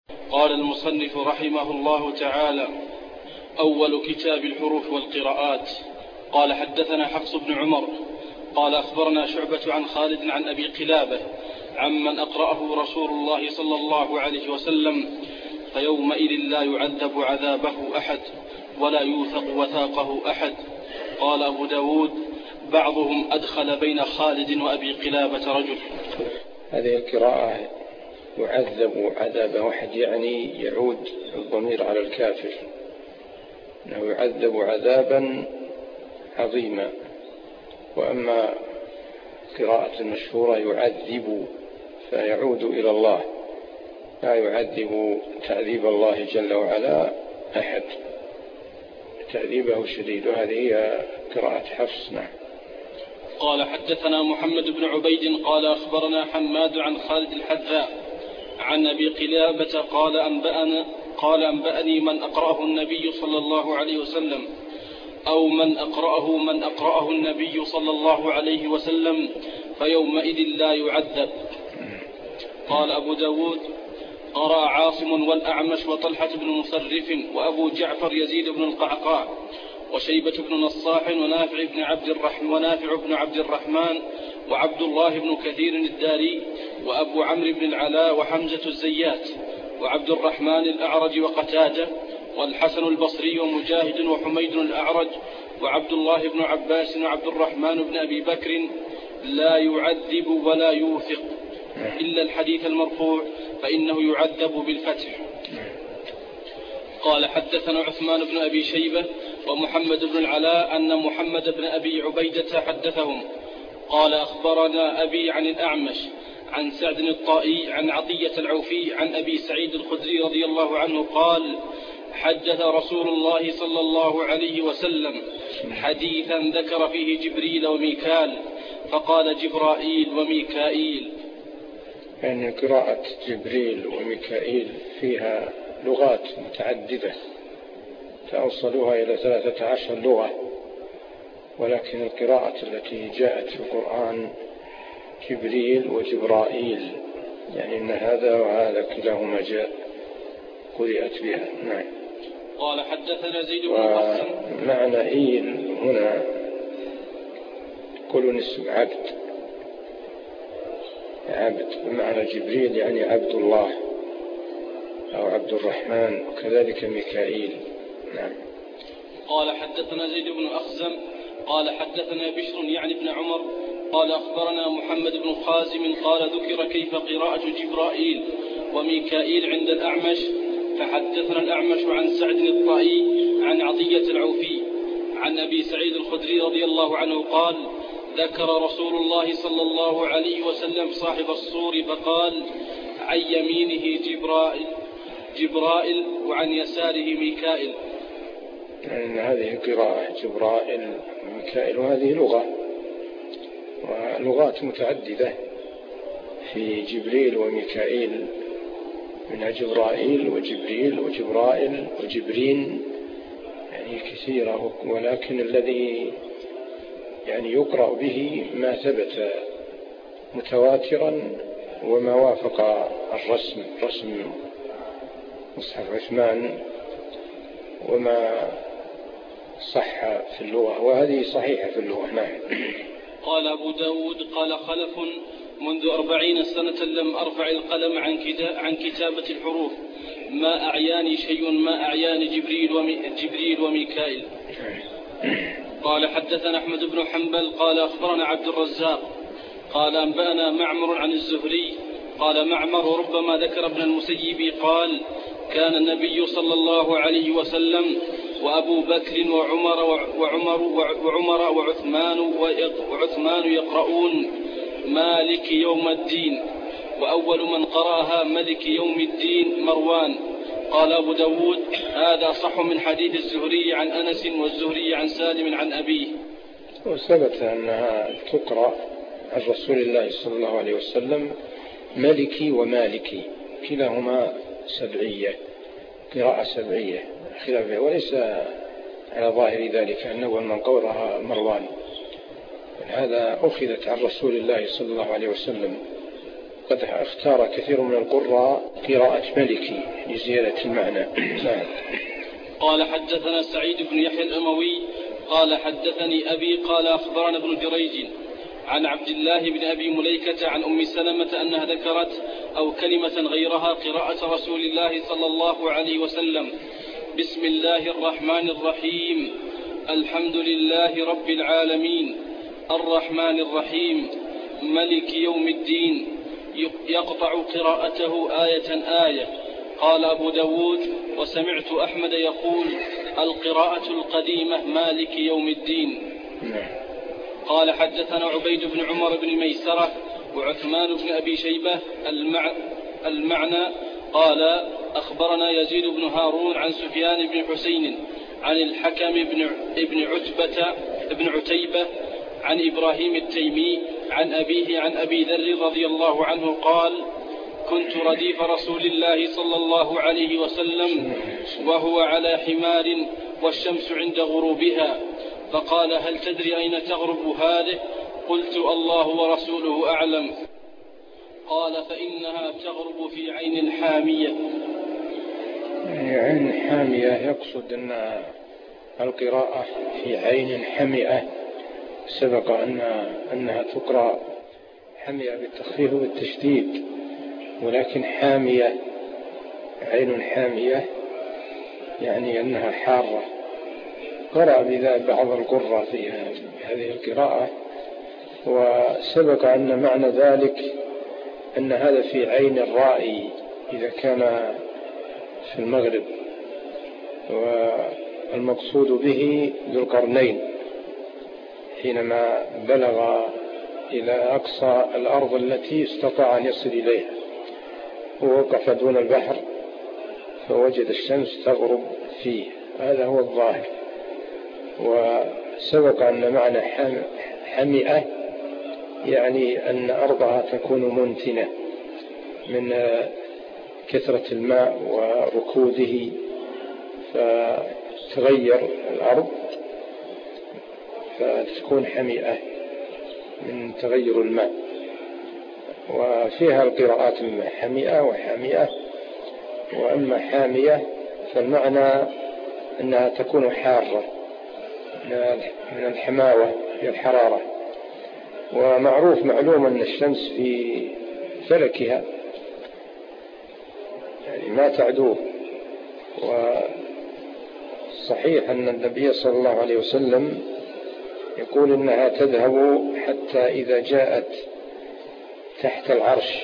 قال المصنف رحمه الله تعالى: أول كتاب الحروف والقراءات. قال حدثنا حفص بن عمر قال أخبرنا شعبة عن خالد عن أبي قلابة عمن أقرأه رسول الله صلى الله عليه وسلم: فيومئذ لا يعذب عذابه أحد ولا يوثق وثاقه أحد. قال أبو داود: بعضهم أدخل بين خالد وأبي قلابة رجل. هذه القراءة يعذب عذاب واحد، يعني يعود الضمير على الكافر، أنه يعذب عذابا عظيما. وأما قراءة المشهورة يعذب فيعود إلى الله، لا يعذب تعذيب الله جل وعلا أحد، تعذيبه شديد. وهذه هي قراءة حفص. نعم. قال حدثنا محمد بن عبيد قال أخبرنا حماد عن خالد الحذاء عن أبي قلابة قال أنبأني من أقرأه النبي صلى الله عليه وسلم، أو من أقرأه النبي صلى الله عليه وسلم، فيومئذ لا يعذب. قال أبو داود: قرأ عاصم والأعمش وطلحة بن مصرف وأبو جعفر يزيد بن القعقاع وشيبة بن نصاح ونافع بن عبد الرحمن وعبد الله بن كثير الداري وأبو عمرو بن العلاء وحمزة الزيات وعبد الرحمن الأعرج وقتادة والحسن البصري ومجاهد وحميد الأعرج وعبد الله بن عباس وعبد الرحمن بن أبي بكر: لا يعذب ولا يوثق إلا الحديث المرفوع فإنه يعذب بالفتح. قال حدثنا عثمان بن أبي شيبة ومحمد بن العلاء أن محمد بن أبي عبيدة حدثهم قال أخبرنا أبي عن الأعمش عن سعد الطائي عن عطية العوفي عن أبي سعيد الخدري رضي الله عنه قال: حدث رسول الله صلى الله عليه وسلم حديثا ذكر فيه جبريل وميكال، فقال جبرائيل وميكائيل. يعني قراءة جبريل وميكائيل فيها لغات متعددة فأوصلوها إلى 13 لغة، ولكن القراءة التي جاءت في القرآن جبريل وجبرائيل، يعني أن هذا وهذا كلاهما جاء قرأت بها. نعم. قال حدثنا زيد بن قاسم. معنى إيل هنا يقولون اسم عبد بمعنى جبريل يعني عبد الله أو عبد الرحمن، وكذلك ميكائيل. نعم. قال حدثنا زيد بن أخزم قال حدثنا بشر يعني ابن عمر قال أخبرنا محمد بن خازم قال ذكر كيف قراءة جبرائيل وميكائيل عند الأعمش، فحدثنا الأعمش عن سعد الطائي عن عطية العوفي عن أبي سعيد الخدري رضي الله عنه قال: ذكر رسول الله صلى الله عليه وسلم صاحب الصور فقال: عن يمينه جبرائيل وعن يساره ميكائيل. يعني هذه قراءة جبرائيل وميكائيل، وهذه لغة ولغات متعددة في جبريل وميكائيل، من جبرائيل وجبريل وجبرائيل وجبرين، يعني كثيرة، ولكن الذي يعني يقرأ به ما ثبت متواترا وما وافق رسم مصحف عثمان وما صح في اللغة، وهذه صحيحة في اللغة. نعم. قال أبو داود: قال خلف: منذ 40 سنة لم أرفع القلم عن كتابة الحروف، ما أعياني شيء ما أعياني جبريل وميكائيل. قال حدثنا أحمد بن حنبل قال أخبرنا عبد الرزاق قال أنبأنا معمر عن الزهري قال معمر ربما ذكر ابن المسيب قال: كان النبي صلى الله عليه وسلم وأبو بكر وعمر وعثمان يقرؤون مالك يوم الدين، وأول من قرأها ملك يوم الدين مروان. قال أبو داود: هذا صح من حديث الزهري عن أنس والزهري عن سالم عن أبيه. وثبت أنها تقرأ عن رسول الله صلى الله عليه وسلم ملكي ومالكي، كلاهما سبعية، قراءة سبعية خلافه، وليس على ظاهر ذلك أنه من قولها مروان، هذا أخذت عن رسول الله صلى الله عليه وسلم قد اختار كثير من القراء قراءة ملكي لزيادة المعنى. نعم. قال حدثنا سعيد بن يحيى الأموي قال حدثني أبي قال أخبرنا ابن جريج عن عبد الله بن أبي مليكة عن أم سلمة أنها ذكرت أو كلمة غيرها قراءة رسول الله صلى الله عليه وسلم: بسم الله الرحمن الرحيم، الحمد لله رب العالمين، الرحمن الرحيم، ملك يوم الدين، يقطع قراءته آية آية. قال أبو داود: وسمعت أحمد يقول: القراءة القديمة مالك يوم الدين. قال حدثنا عبيد بن عمر بن ميسرة وعثمان بن أبي شيبة المعنى. قال أخبرنا يزيد بن هارون عن سفيان بن حسين عن الحكم بن عتيبة عن إبراهيم التيمي عن أبيه عن أبي ذر رضي الله عنه قال: كنت رديف رسول الله صلى الله عليه وسلم وهو على حمار والشمس عند غروبها، فقال: هل تدري أين تغرب هذه؟ قلت: الله ورسوله أعلم. قال: فإنها تغرب في عين حامية. عين حامية يقصد أن القراءة في عين حمئة، سبق أنها تقرأ حمئة بالتخفيف والتشديد، ولكن حامية، عين حامية يعني أنها حارة. قرأ بذلك بعض القراء في هذه القراءة، وسبق أن معنى ذلك أن هذا في عين الرائي إذا كان في المغرب، والمقصود به ذو القرنين حينما بلغ إلى أقصى الأرض التي استطاع أن يصل إليها، ووقف دون البحر فوجد الشمس تغرب فيه، هذا هو الظاهر. وسبق أن معنى حمئة يعني أن أرضها تكون منتنة من كثرة الماء وركوده، فتغير الأرض فتكون حمئة من تغير الماء. وفيها القراءات حمئة وحامئة. وأما حامية فالمعنى أنها تكون حارة من الحماوة في الحرارة. ومعلوم أن الشمس في فلكها يعني ما تعدوه. وصحيح أن النبي صلى الله عليه وسلم يقول إنها تذهب حتى إذا جاءت تحت العرش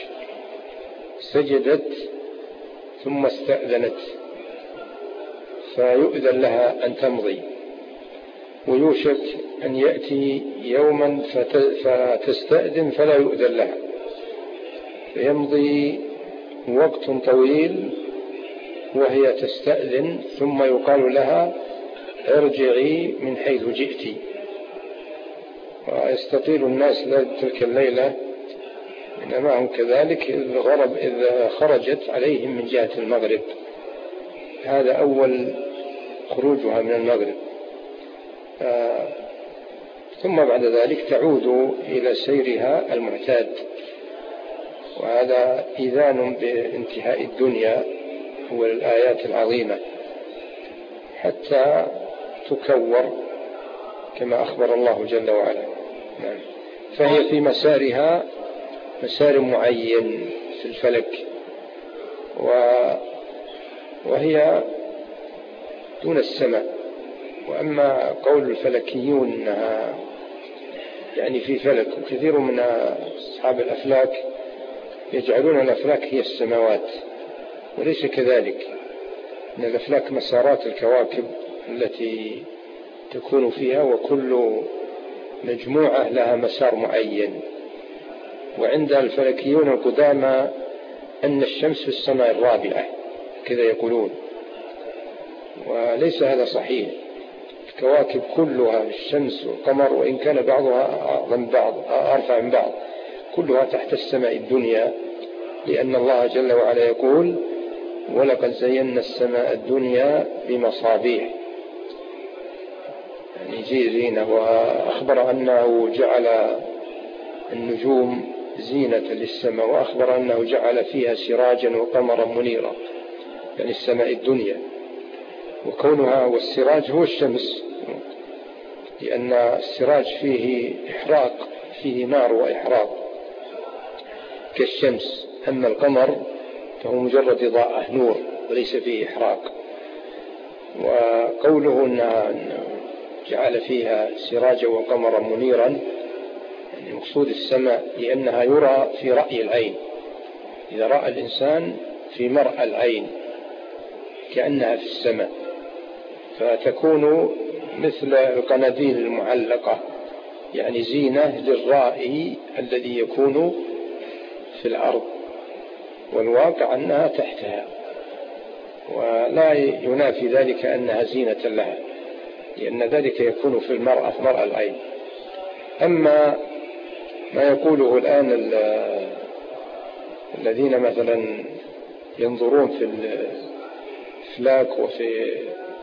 سجدت ثم استأذنت فيؤذن لها أن تمضي، ويوشك أن يأتي يوما فتستأذن فلا يؤذن لها، فيمضي وقت طويل وهي تستأذن، ثم يقال لها ارجعي من حيث جئتي. ويستطيل الناس تلك الليلة، إنما هم كذلك إذ خرجت عليهم من جهة المغرب، هذا أول خروجها من المغرب، ثم بعد ذلك تعود إلى سيرها المعتاد. وهذا إذان بانتهاء الدنيا هو الآيات العظيمة حتى تكور كما أخبر الله جل وعلا. فهي في مسارها مسار معين في الفلك، وهي دون السماء. وأما قول الفلكيون أنها يعني في فلك، وكثير من أصحاب الأفلاك يجعلون الأفلاك هي السماوات، وليس كذلك. إن الأفلاك مسارات الكواكب التي تكون فيها، وكل مجموعة لها مسار معين. وعند الفلكيون القدامى أن الشمس في السماء الرابعة كذا يقولون، وليس هذا صحيح. الكواكب كلها، الشمس والقمر، وإن كان بعضها أعظم بعض أرفع من بعض، كلها تحت السماء الدنيا، لأن الله جل وعلا يقول: ولقد زينا السماء الدنيا بمصابيح، يعني زينة. وأخبر أنه جعل النجوم زينة للسماء، وأخبر أنه جعل فيها سراجا وقمرا منيرا، يعني السماء الدنيا، وكونها والسراج هو الشمس، لأن السراج فيه إحراق، فيه نار وإحراق كالشمس، أما القمر فهو مجرد إضاءة نور وليس فيه إحراق. وقوله أنه جعل فيها سراجا وقمرا منيرا، يعني مقصود السماء لأنها يرى في رأي العين، إذا رأى الإنسان في مرأى العين كأنها في السماء، فتكون مثل القناديل المعلقة، يعني زينة للرائي الذي يكون في الأرض، والواقع أنها تحتها، ولا ينافي ذلك أنها زينة لها، لأن ذلك يكون في المرأة، في مرأى العين. أما ما يقوله الآن الذين مثلا ينظرون في الفلاك وفي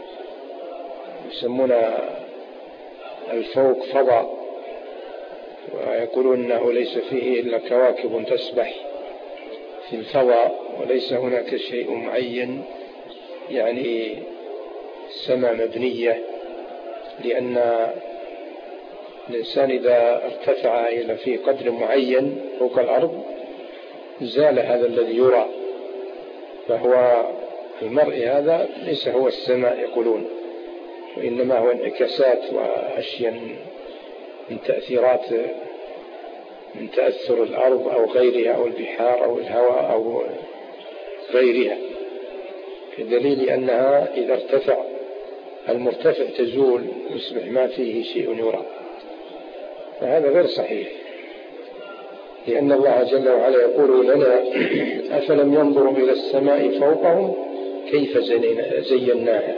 يسمون الفوق فضاء، ويقولون أنه ليس فيه إلا كواكب تسبح في الفضاء وليس هناك شيء معين، يعني السماء مبنية، لأن الإنسان إذا ارتفع إلى في قدر معين فوق الأرض زال هذا الذي يرى، فهو المرء هذا ليس هو السماء يقولون، وإنما هو انعكاسات وأشياء من تأثيرات، من تأثر الأرض أو غيرها أو البحار أو الهواء أو غيرها، بدليل أنها إذا ارتفع المرتفع تزول يصبح ما فيه شيء يرى، فهذا غير صحيح، لأن الله جل وعلا يقول لنا: أفلم ينظروا إلى السماء فوقهم كيف زيناها،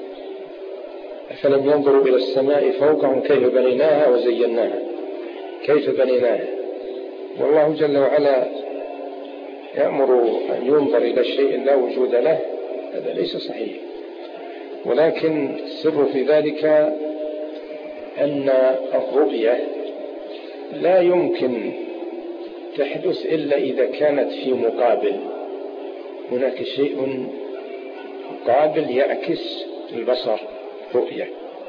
أفلم ينظروا إلى السماء فوقهم كيف بنيناها وزيناها، كيف بنيناها. والله جل وعلا يأمر أن ينظر إلى شيء لا وجود له، هذا ليس صحيح، ولكن السر في ذلك أن الرؤية لا يمكن تحدث إلا إذا كانت في مقابل، هناك شيء مقابل يعكس البصر رؤية،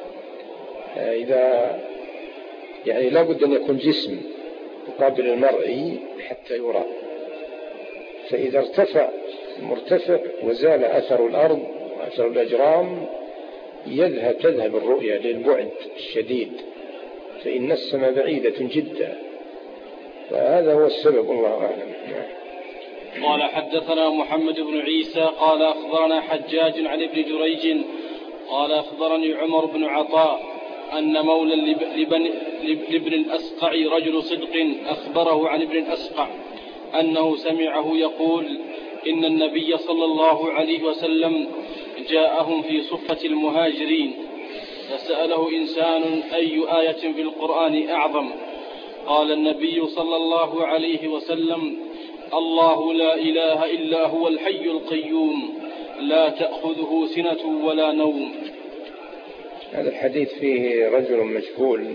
إذا يعني لا بد أن يكون جسم مقابل المرئي حتى يرى، فإذا ارتفع مرتفع وزال أثر الأرض وأثر الأجرام تذهب الرؤية للبعد الشديد، فإن السماء بعيدة جدا، فهذا هو السبب، الله أعلم. قال: حدثنا محمد بن عيسى قال أخبرنا حجاج عن ابن جريج قال أخبرني عمر بن عطاء أن مولى لابن الأسقع رجل صدق أخبره عن ابن الأسقع أنه سمعه يقول: إن النبي صلى الله عليه وسلم جاءهم في صفة المهاجرين فسأله إنسان: أي آية في القرآن أعظم؟ قال النبي صلى الله عليه وسلم: الله لا إله إلا هو الحي القيوم لا تأخذه سنة ولا نوم. هذا الحديث فيه رجل مجهول،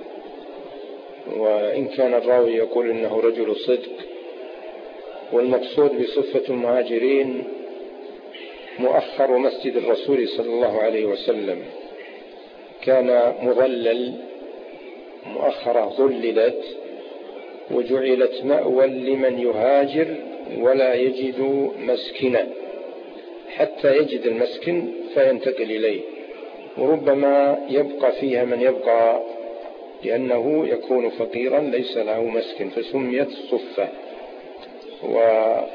وإن كان الراوي يقول إنه رجل صدق، والمقصود بصفة المهاجرين مؤخر مسجد الرسول صلى الله عليه وسلم، كان مظلل، مؤخرة ظللت وجعلت مأوى لمن يهاجر ولا يجد مسكنا حتى يجد المسكن فينتقل إليه، وربما يبقى فيها من يبقى لأنه يكون فقيرا ليس له مسكن، فسميت صفة. وبعض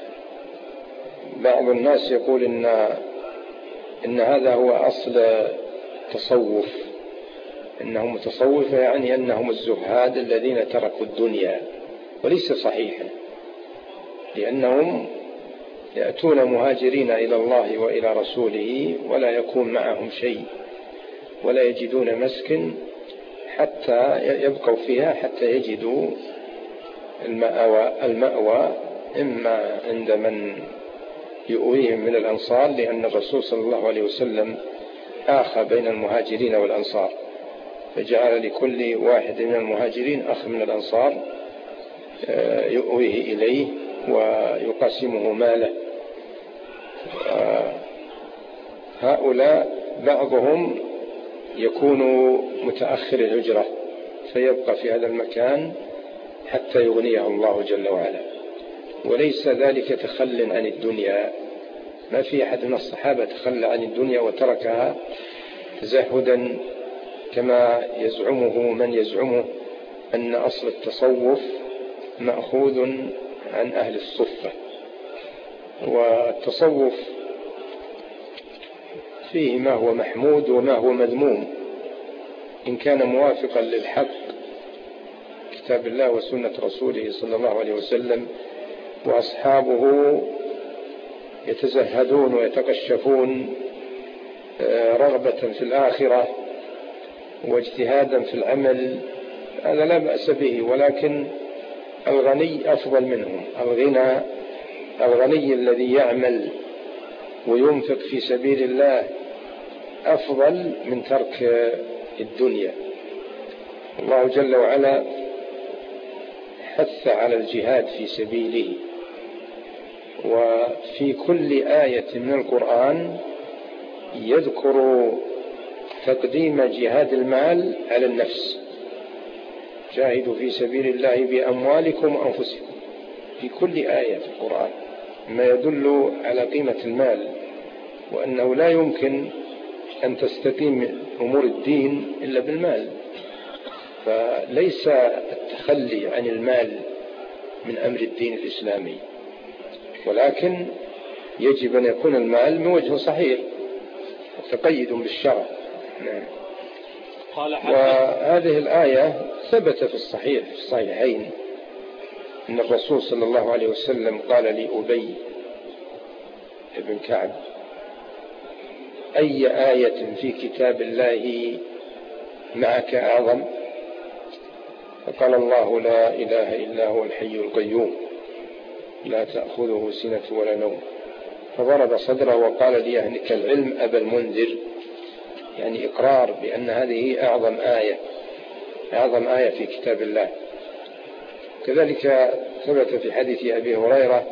الناس يقول إن هذا هو أصل تصوف، إنهم متصوفة، يعني أنهم الزهاد الذين تركوا الدنيا، وليس صحيحا، لأنهم يأتون مهاجرين إلى الله وإلى رسوله ولا يكون معهم شيء ولا يجدون مسكن حتى يبقوا فيها حتى يجدوا المأوى إما عند من يؤويهم من الأنصار، لأن الرسول صلى الله عليه وسلم آخى بين المهاجرين والأنصار، فجعل لكل واحد من المهاجرين أخ من الأنصار، يؤويه إليه ويقاسمه ماله. هؤلاء بعضهم يكون متأخر الهجرة فيبقى في هذا المكان حتى يغنيه الله جل وعلا، وليس ذلك تخل عن الدنيا. ما في أحد من الصحابة تخلى عن الدنيا وتركها تزهدا كما يزعمه من يزعمه أن أصل التصوف مأخوذ عن أهل الصفة. والتصوف فيه ما هو محمود وما هو مذموم، إن كان موافقا للحق كتاب الله وسنة رسوله صلى الله عليه وسلم وأصحابه يتزهدون ويتقشفون رغبة في الآخرة واجتهادا في العمل، هذا لا بأس به، ولكن الغني أفضل منهم. الغني الذي يعمل وينفق في سبيل الله أفضل من ترك الدنيا. الله جل وعلا حث على الجهاد في سبيله، وفي كل آية من القرآن يذكر تقديم جهاد المال على النفس. جاهدوا في سبيل الله بأموالكم وأنفسكم، في كل آية في القرآن ما يدل على قيمة المال، وأنه لا يمكن أن تستقيم أمور الدين إلا بالمال. فليس التخلي عن المال من أمر الدين الإسلامي، ولكن يجب أن يكون المال من وجه صحيح تقيد بالشرع. وهذه الآية ثبت في الصحيحين أن الرسول صلى الله عليه وسلم قال لأبي بن كعب: أي آية في كتاب الله معك أعظم؟ فقال: الله لا إله إلا هو الحي القيوم لا تأخذه سنة ولا نوم. فضرب صدره وقال: ليهنك العلم أبا المنذر، يعني إقرار بأن هذه أعظم آية في كتاب الله. كذلك ثبت في حديث أبي هريرة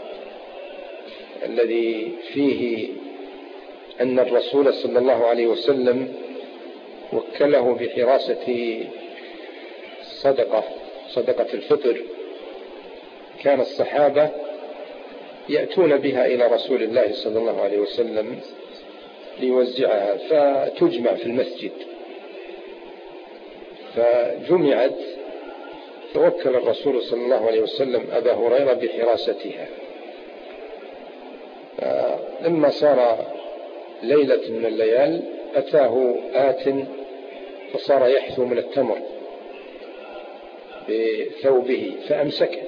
الذي فيه أن الرسول صلى الله عليه وسلم وكله بحراسة صدقة الفطر. كان الصحابة يأتون بها إلى رسول الله صلى الله عليه وسلم ليوزعها، فتجمع في المسجد، فجمعت، فوكل الرسول صلى الله عليه وسلم أبا هريرة بحراستها. لما صار ليلة من الليال أتاه آت فصار يحثو من التمر بثوبه فأمسكه،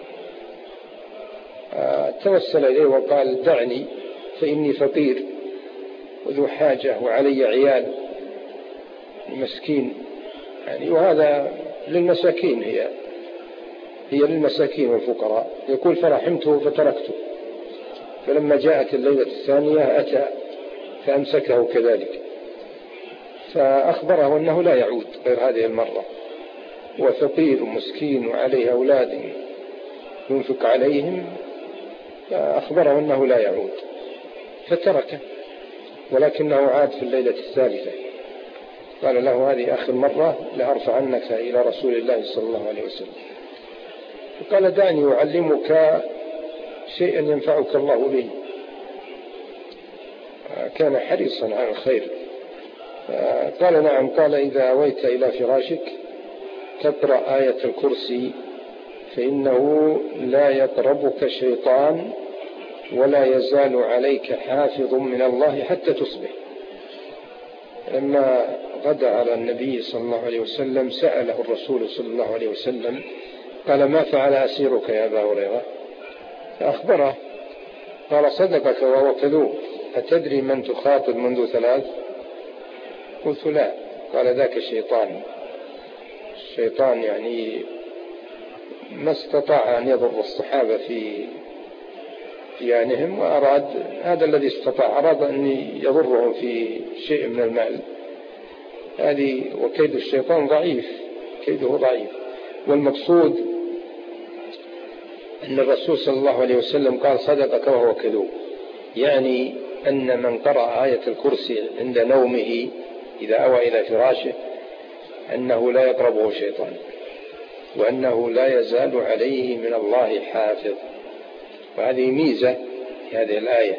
توسل إليه وقال: دعني فإني فقير وذو حاجة وعلي عيال مسكين، يعني وهذا للمساكين، هي للمساكين والفقراء. يقول: فرحمته فتركته، فلما جاءت الليلة الثانية أتى فأمسكه كذلك، فأخبره أنه لا يعود غير هذه المرة، وفقير ومسكين وعليه أولاد ينفق عليهم، فأخبره أنه لا يعود فتركه، ولكنه عاد في الليلة الثالثة. قال له: هذه آخر مرة لأرفعنك إلى رسول الله صلى الله عليه وسلم. فقال: دعني أعلمك شيئا ينفعك الله به. كان حريصا على الخير. قال: نعم. قال: إذا أويت إلى فراشك تقرأ آية الكرسي فإنه لا يقربك شيطان ولا يزال عليك حافظ من الله حتى تصبح. لما غدا على النبي صلى الله عليه وسلم سأله الرسول صلى الله عليه وسلم قال: ما فعل أسيرك يا أبا هريرة؟ فأخبره. قال: صدقك وهو كذوب، أتدري من تخاطب منذ 3؟ قلت: لا. قال: ذاك الشيطان يعني ما استطاع أن يضر الصحابة في ديانهم، وأراد هذا الذي استطاع، أراد أن يضرهم في شيء من المال. وكيد الشيطان ضعيف، كيده ضعيف. والمقصود أن الرسول صلى الله عليه وسلم قال صدقك وهو كذوب، يعني أن من قرأ آية الكرسي عند نومه إذا أوى إلى فراشه أنه لا يقربه شيطان، وأنه لا يزال عليه من الله حافظ. وهذه ميزة في هذه الآية،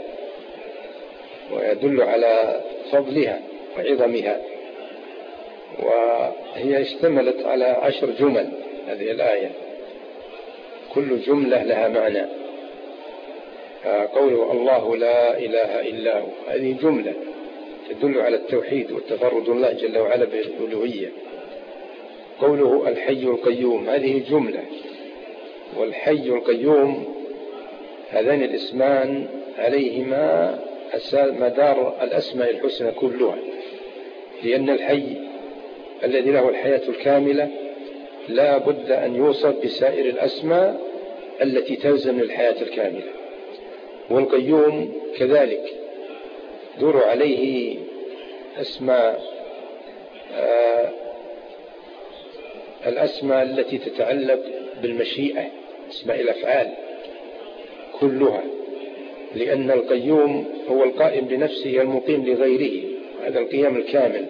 ويدل على فضلها وعظمها. وهي اشتملت على 10 جمل هذه الآية، كل جملة لها معنى. قوله الله لا إله إلا هو، هذه جملة تدل على التوحيد والتفرد الله جل وعلا بالألوهية. قوله الحي القيوم، هذه جملة، والحي القيوم هذان الاسمان عليهما مدار الأسماء الحسنى كلها، لأن الحي الذي له الحياة الكاملة لا بد أن يوصف بسائر الأسماء التي تلزم الحياة الكاملة، والقيوم كذلك دور عليه أسماء الأسماء التي تتعلق بالمشيئة، أسماء الأفعال كلها، لأن القيوم هو القائم بنفسه المقيم لغيره. هذا القيام الكامل.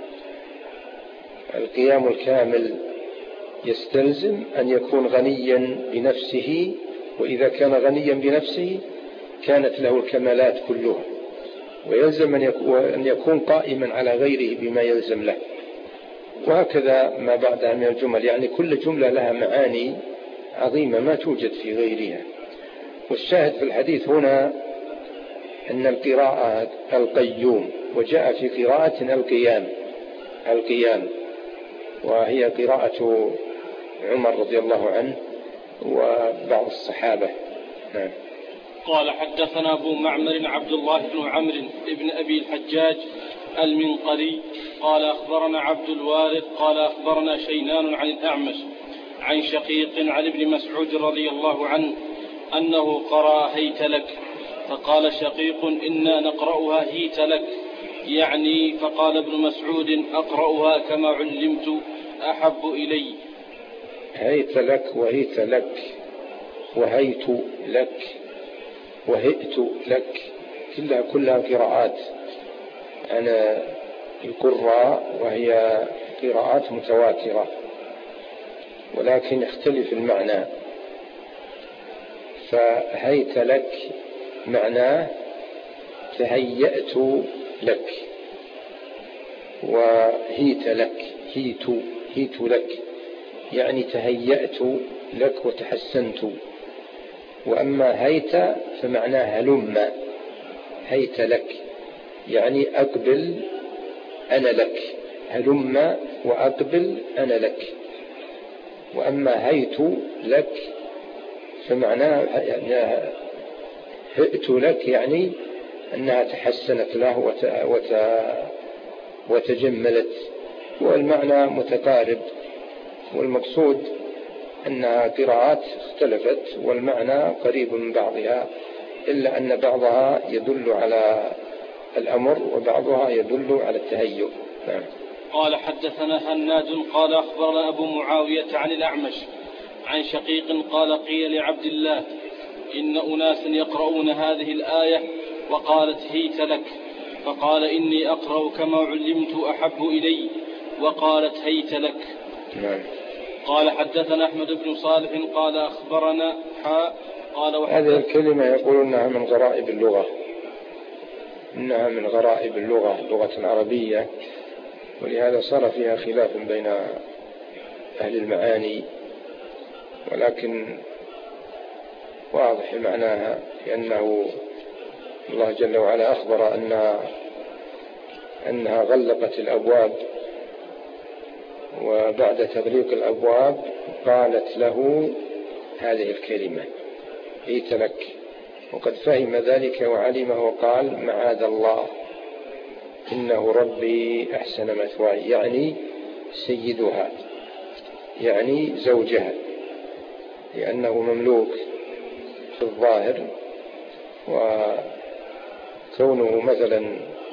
القيام الكامل يستلزم أن يكون غنيا بنفسه، وإذا كان غنيا بنفسه كانت له الكمالات كلها، ويلزم أن يكون قائما على غيره بما يلزم له. وهكذا ما بعدها من الجمل، يعني كل جملة لها معاني عظيمة ما توجد في غيرها. والشاهد في الحديث هنا أن القراءة القيوم، وجاء في قراءة القيام، وهي قراءة عمر رضي الله عنه وبعض الصحابة. نعم. قال حدثنا أبو معمر عبد الله بن عمرو بن أبي الحجاج المنقري قال أخبرنا عبد الوارث قال أخبرنا شينان عن الأعمش عن شقيق عن ابن مسعود رضي الله عنه أنه قرأ هيت لك، فقال شقيق إنا نقرأها هيت لك، يعني فقال ابن مسعود أقرأها كما علمت أحب إلي. هيت لك وهيت لك وهيت لك وهئت لك، كلها قراءات عن القراء، وهي قراءات متواترة، ولكن يختلف المعنى. فهيت لك معناه تهيأت لك، وهيت لك هيت لك يعني تهيأت لك وتحسنت. وأما هيت فمعناه هلم، هيت لك يعني أقبل أنا لك، هلم وأقبل أنا لك. وأما هيت لك فمعناه هئت لك يعني أنها تحسنت له وتجملت، والمعنى متقارب، والمقصود أنها قراءات اختلفت والمعنى قريب من بعضها، إلا أن بعضها يدل على الأمر وبعضها يدل على التهيؤ. نعم. قال حدثنا هناد قال أخبرنا أبو معاوية عن الأعمش عن شقيق قال قيل لعبد الله إن أناسا يقرؤون هذه الآية وقالت هيت لك، فقال إني أقرأ كما علمت أحب إلي، وقالت هيت لك. نعم. قال حدثنا أحمد بن صالح قال أخبرنا قال هذه الكلمة يقول إنها من غرائب اللغة، إنها من غرائب اللغة العربية، ولهذا صار فيها خلاف بين أهل المعاني، ولكن واضح معناها، لأنه الله جل وعلا أخبر أنها غلقت الأبواب، وبعد تغليق الأبواب قالت له هذه الكلمة هيت لك، وقد فهم ذلك وعلمه وقال معاذ الله إنه ربي أحسن مثواي، يعني سيدها يعني زوجها، لأنه مملوك في الظاهر، وكونه مثلا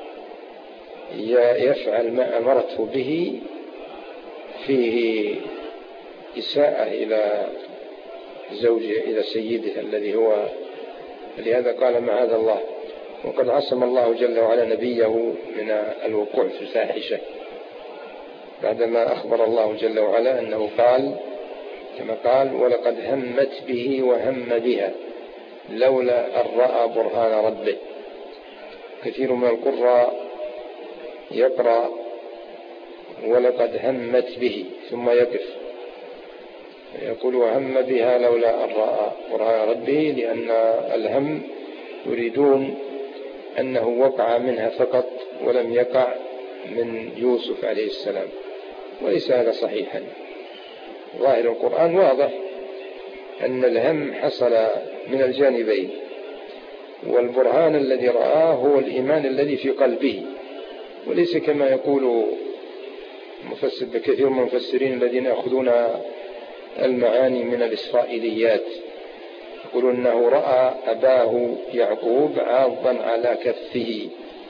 يفعل ما أمرته به فيه إساءة زوجه إلى سيده الذي هو، لهذا قال معاذ الله. وقد عصم الله جل وعلا نبيه من الوقوع في الفاحشة بعدما أخبر الله جل وعلا أنه قال كما قال: ولقد همت به وهم بها لولا أن رأى برهان ربه. كثير من القراء يقرأ ولقد همت به ثم يقف، يقول: وهم بها لولا أن رأى برهان ربه، لأن الهم يريدون أنه وقع منها فقط ولم يقع من يوسف عليه السلام، وليس هذا صحيحا. ظاهر القرآن واضح أن الهم حصل من الجانبين، والبرهان الذي رآه هو الإيمان الذي في قلبه، وليس كما يقول كثير من المفسرين الذين يأخذون المعاني من الإسرائيليات، يقولون أنه رأى أباه يعقوب عاضا على كفه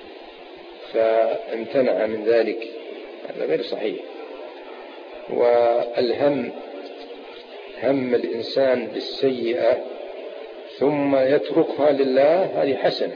فامتنع من ذلك. هذا غير صحيح. والهم هم الإنسان بالسيئة ثم يتركها لله، هذه حسنة،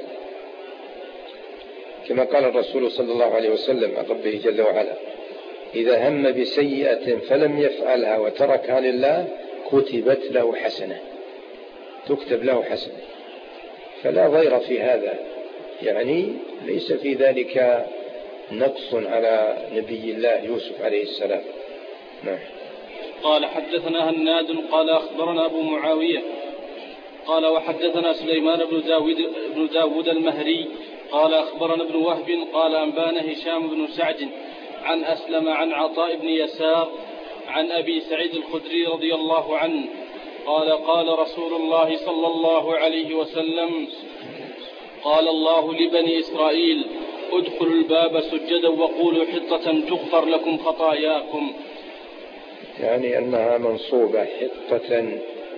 كما قال الرسول صلى الله عليه وسلم عن ربه جل وعلا: إذا هم بسيئة فلم يفعلها وتركها لله كتبت له حسنة، تكتب له حسنة. فلا ضير في هذا، يعني ليس في ذلك نقص على نبي الله يوسف عليه السلام. نعم. قال: حدثنا هناد قال أخبرنا أبو معاوية قال: وحدثنا سليمان بن داود المهري قال: أخبرنا ابن وهب قال: أنبانا هشام بن سعد عن أسلم عن عطاء بن يسار عن أبي سعيد الخدري رضي الله عنه قال: قال رسول الله صلى الله عليه وسلم: قال الله لبني إسرائيل: ادخلوا الباب سجدا وقولوا حطة تغفر لكم خطاياكم. يعني أنها منصوبة حطة،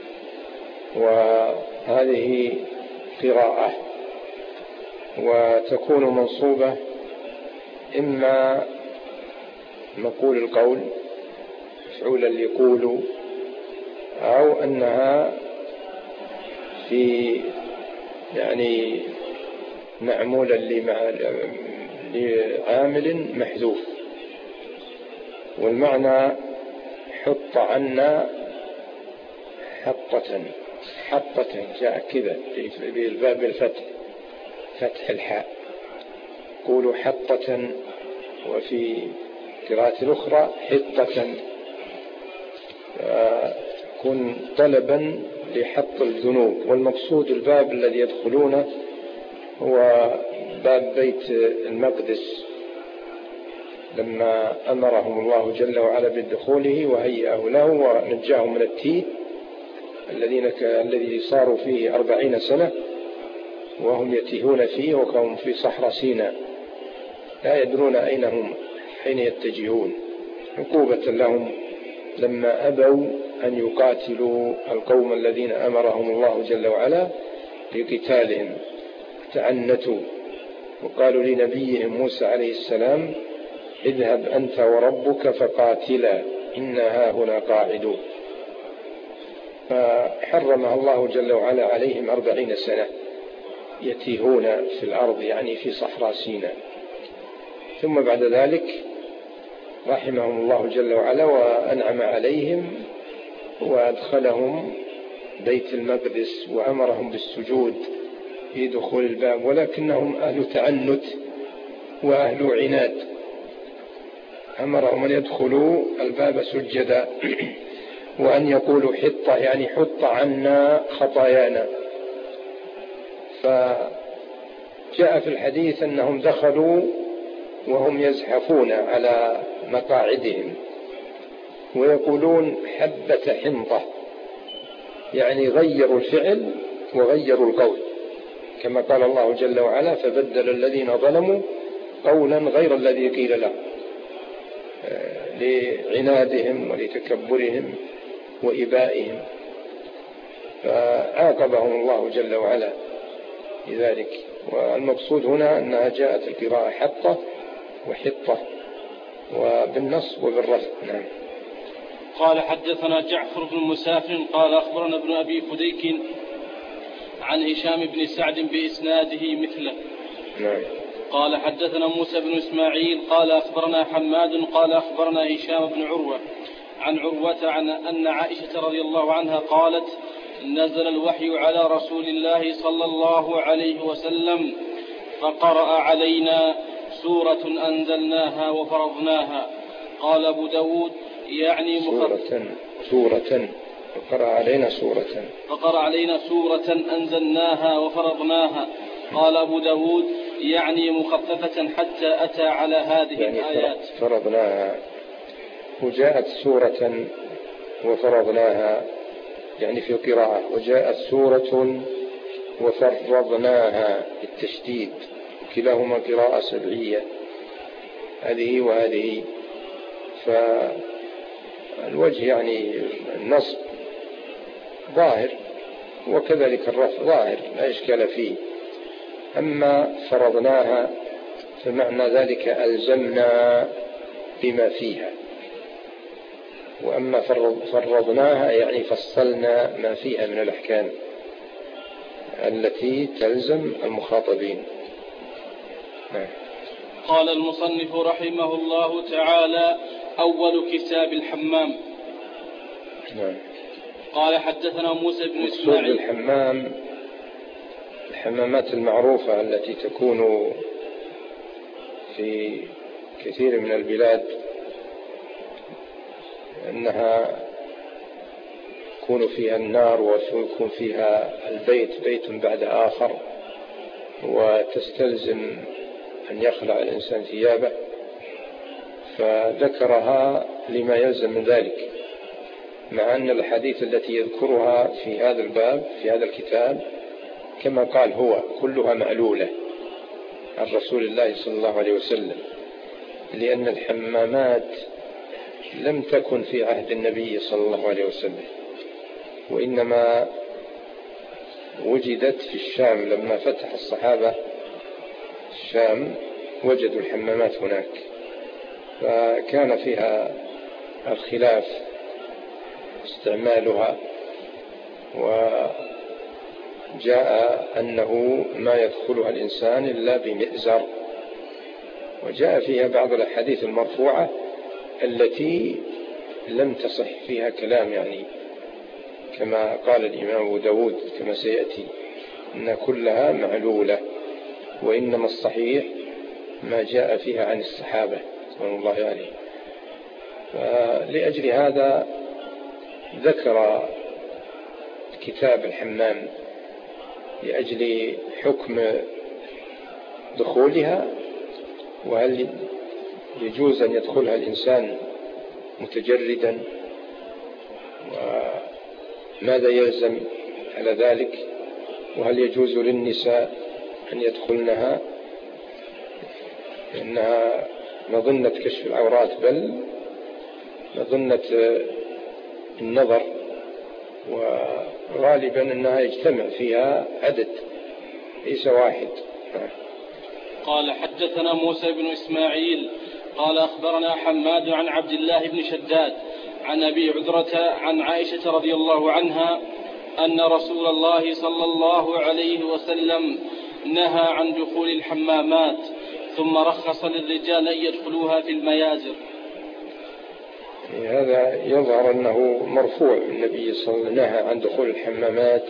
وهذه قراءة، وتكون منصوبة إما مقول القول مفعولا ليقولوا، أو أنها في يعني معمولا لعامل محذوف. والمعنى: حط عنا حطة، حطة جاء كذا بالباب الفتح، فتح الحاء، قولوا حطة. وفي قراءة الأخرى حطة، كن طلبا لحط الذنوب. والمقصود الباب الذي يدخلونه هو باب بيت المقدس، لما أمرهم الله جل وعلا بدخوله وهيئه له ونجاهم من التيه الذي صاروا فيه 40 سنة وهم يتيهون فيه، وكانوا في صحراء سيناء لا يدرون أين هم حين يتجهون، عقوبة لهم لما أبوا أن يقاتلوا القوم الذين أمرهم الله جل وعلا بقتالهم، تعنتوا وقالوا لنبيهم موسى عليه السلام: اذهب أنت وربك فقاتلا إنها هنا قاعدون. فحرمها الله جل وعلا عليهم 40 سنة يتيهون في الأرض، يعني في صحراء سيناء. ثم بعد ذلك رحمهم الله جل وعلا وأنعم عليهم وأدخلهم بيت المقدس وأمرهم بالسجود في دخول الباب، ولكنهم أهل تعنت وأهل عناد، أمرهم أن يدخلوا الباب سجدا وأن يقولوا حطة، يعني حط عنا خطايانا. فجاء في الحديث أنهم دخلوا وهم يزحفون على مقاعدهم ويقولون حبة حنطة، يعني غيروا الفعل وغيروا القول، كما قال الله جل وعلا: فبدل الذين ظلموا قولا غير الذي قيل لهم، لعنادهم ولتكبرهم وإبائهم، فعاقبهم الله جل وعلا لذلك. والمقصود هنا أنها جاءت القراءة حطة وحطة، وبالنصب وبالرفع. نعم. قال حدثنا جعفر بن مسافر قال أخبرنا ابن أبي فديك عن هشام بن سعد بإسناده مثله. نعم. قال حدثنا موسى بن إسماعيل قال أخبرنا حماد قال أخبرنا هشام بن عروة عن عروة عن أن عائشة رضي الله عنها قالت نزل الوحي على رسول الله صلى الله عليه وسلم فقرأ علينا سورة أنزلناها وفرضناها. قال أبو داود يعني سورة فقرأ علينا سورة أنزلناها وفرضناها. قال أبو داود يعني مخففة حتى أتى على هذه يعني الآيات فرضناها، وجاءت سورة وفرضناها يعني في قراءة، وجاءت سورة وفرضناها بالتشديد، كلاهما قراءة سبعية هذه وهذه. فالوجه يعني النصب ظاهر وكذلك الرفع ظاهر لا إشكال فيه. أما فرضناها فمعنى ذلك ألزمنا بما فيها، وأما فرضناها يعني فصلنا ما فيها من الأحكام التي تلزم المخاطبين. قال المصنف رحمه الله تعالى أول كتاب الحمام. قال حدثنا موسى بن إسماعيل. الحمامات المعروفة التي تكون في كثير من البلاد أنها يكون فيها النار ويكون فيها البيت بيت بعد آخر، وتستلزم أن يخلع الإنسان ثيابه، فذكرها لما يلزم من ذلك، مع أن الحديث التي يذكرها في هذا الباب في هذا الكتاب كما قال هو كلها معلولة عن رسول الله صلى الله عليه وسلم، لأن الحمامات لم تكن في عهد النبي صلى الله عليه وسلم، وإنما وجدت في الشام لما فتح الصحابة الشام وجدوا الحمامات هناك، فكان فيها الخلاف استعمالها، وجاء أنه ما يدخلها الإنسان إلا بمئزر، وجاء فيها بعض الأحاديث المرفوعة التي لم تصح فيها كلام، يعني كما قال الإمام أبو داود كما سيأتي أن كلها معلولة، وإنما الصحيح ما جاء فيها عن الصحابة رضوان الله عليهم. فلأجل هذا ذكر كتاب الحمام لأجل حكم دخولها، وهل يجوز أن يدخلها الإنسان متجردا، وماذا يلزم على ذلك، وهل يجوز للنساء أن يدخلنها لأنها مظنة كشف العورات بل مظنة النظر، وغالبا أنها يجتمع فيها عدد ليس واحد. قال حدثنا موسى بن إسماعيل قال أخبرنا حماد عن عبد الله بن شداد عن أبي عذرة عن عائشة رضي الله عنها أن رسول الله صلى الله عليه وسلم نهى عن دخول الحمامات ثم رخص للرجال أن يدخلوها في الميازر. هذا يظهر أنه مرفوع النبي صلى الله عليه وسلم، نهى عن دخول الحمامات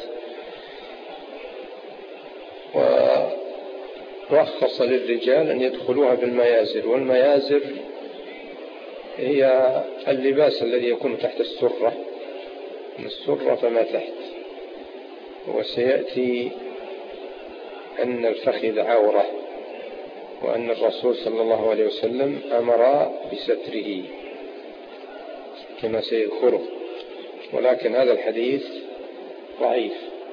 ورخص للرجال أن يدخلوها بالميازر، والميازر هي اللباس الذي يكون تحت السرة، من السرة فما تحت، وسيأتي أن الفخذ عورة، وأن الرسول صلى الله عليه وسلم أمر بستره كما سيذكره، ولكن هذا الحديث ضعيف.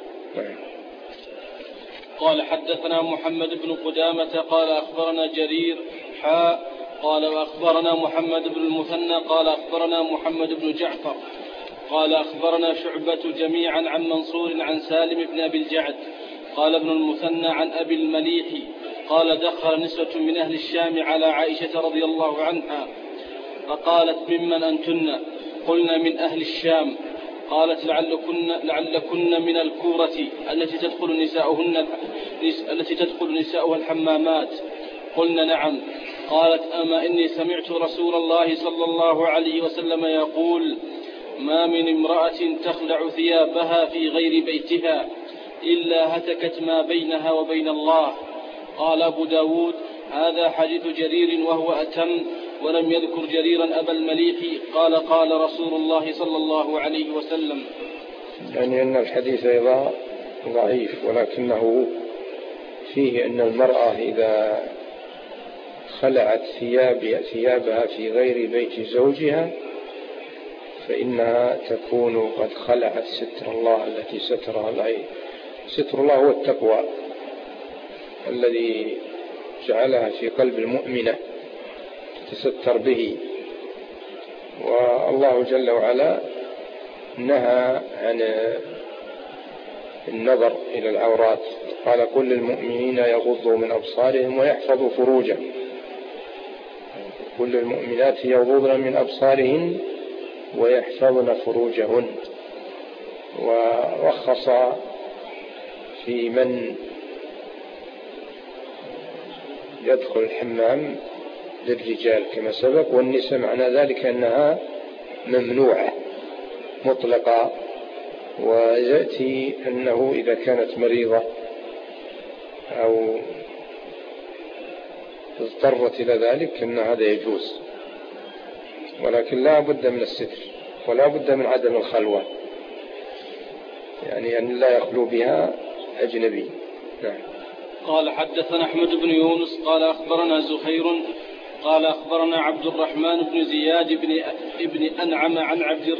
قال حدثنا محمد بن قدامة قال أخبرنا جرير قال وأخبرنا محمد بن المثنى قال أخبرنا محمد بن جعفر قال أخبرنا شعبة جميعا عن منصور عن سالم بن أبي الجعد قال ابن المثنى عن أبي المليح قال دخل نسوة من أهل الشام على عائشة رضي الله عنها فقالت ممن أنتن؟ قلنا من أهل الشام. قالت لعلكن من الكورة التي تدخل نساؤها الحمامات. قلنا نعم. قالت أما إني سمعت رسول الله صلى الله عليه وسلم يقول ما من امرأة تخلع ثيابها في غير بيتها إلا هتكت ما بينها وبين الله. قال أبو داود هذا حديث جرير وهو أتم، ولم يذكر جريرا أبا المليح قال قال رسول الله صلى الله عليه وسلم. يعني أن الحديث أيضا ضعيف، ولكنه فيه أن المرأة إذا خلعت ثيابها في غير بيت زوجها فإنها تكون قد خلعت ستر الله التي سترها العين. ستر الله هو التقوى الذي جعلها في قلب المؤمنة تستر به. والله جل وعلا نهى عن النظر إلى العورات، قال كل المؤمنين يغضوا من أبصارهم ويحفظوا فروجهم. كل المؤمنات يغضضن من أبصارهن ويحفظن فروجهن. ورخص في من يدخل الحمام للرجال كما سبق، والنساء معنى ذلك أنها ممنوعة مطلقة. ويأتي أنه إذا كانت مريضة أو اضطرت إلى ذلك أن هذا يجوز، ولكن لا بد من الستر ولا بد من عدم الخلوة، يعني أن لا يخلو بها أجنبي. نعم. قال حدثنا أحمد بن يونس قال أخبرنا زهير قال أخبرنا عبد الرحمن بن زياد بن أنعم عن